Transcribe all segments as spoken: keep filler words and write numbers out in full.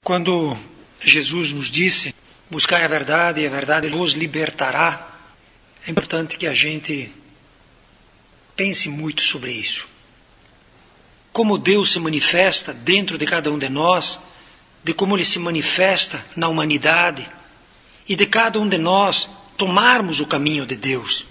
Quando Jesus nos disse, buscai a verdade e a verdade vos libertará, é importante que a gente pense muito sobre isso. Como Deus se manifesta dentro de cada um de nós, de como Ele se manifesta na humanidade, e de cada um de nós tomarmos o caminho de Deus.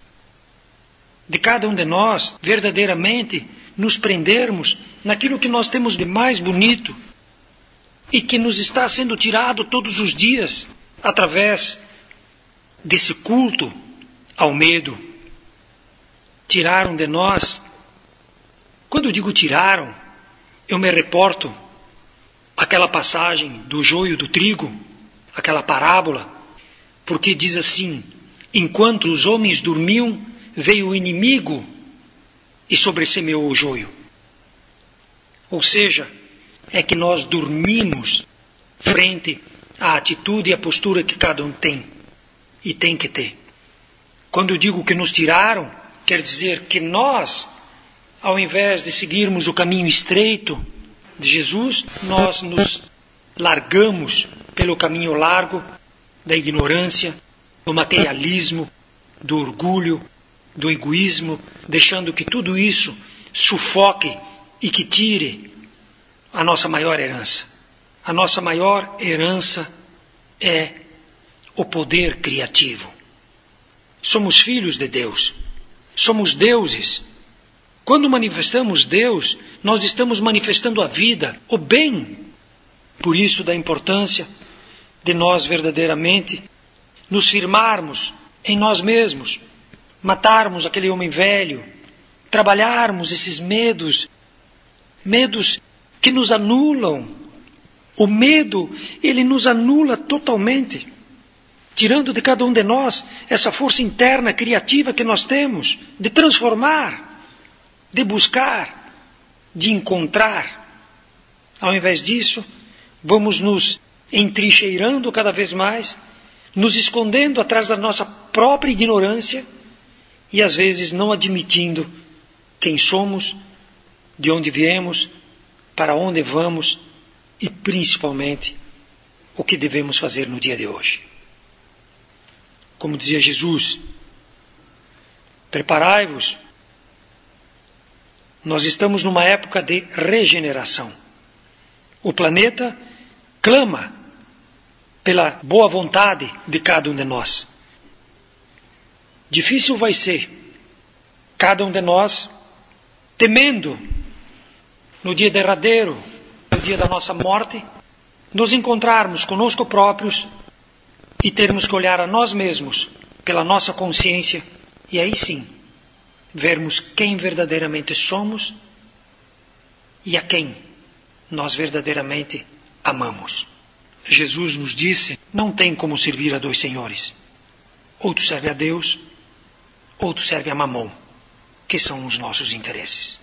De cada um de nós verdadeiramente nos prendermos naquilo que nós temos de mais bonito e que nos está sendo tirado todos os dias através desse culto ao medo. Tiraram de nós. Quando eu digo tiraram, eu me reporto àquela passagem do joio do trigo, aquela parábola, porque diz assim: enquanto os homens dormiam, veio o inimigo e sobressemeou o joio. Ou seja, é que nós dormimos frente à atitude e à postura que cada um tem e tem que ter. Quando eu digo que nos tiraram, quer dizer que nós, ao invés de seguirmos o caminho estreito de Jesus, nós nos largamos pelo caminho largo da ignorância, do materialismo, do orgulho, do egoísmo, deixando que tudo isso sufoque e que tire a nossa maior herança. A nossa maior herança é o poder criativo. Somos filhos de Deus. Somos deuses. Quando manifestamos Deus, nós estamos manifestando a vida, o bem. Por isso da importância de nós verdadeiramente nos firmarmos em nós mesmos, matarmos aquele homem velho, trabalharmos esses medos, medos que nos anulam. O medo, ele nos anula totalmente, tirando de cada um de nós essa força interna criativa que nós temos, de transformar, de buscar, de encontrar. Ao invés disso, vamos nos entrincheirando cada vez mais, nos escondendo atrás da nossa própria ignorância e às vezes não admitindo quem somos, de onde viemos, para onde vamos e principalmente o que devemos fazer no dia de hoje. Como dizia Jesus, preparai-vos. Nós estamos numa época de regeneração. O planeta clama pela boa vontade de cada um de nós. Difícil vai ser cada um de nós temendo no dia derradeiro, no dia da nossa morte, nos encontrarmos conosco próprios e termos que olhar a nós mesmos pela nossa consciência e aí sim vermos quem verdadeiramente somos e a quem nós verdadeiramente amamos. Jesus nos disse, não tem como servir a dois senhores. Ou tu serve a Deus, ou tu serve a Mamon, que são os nossos interesses.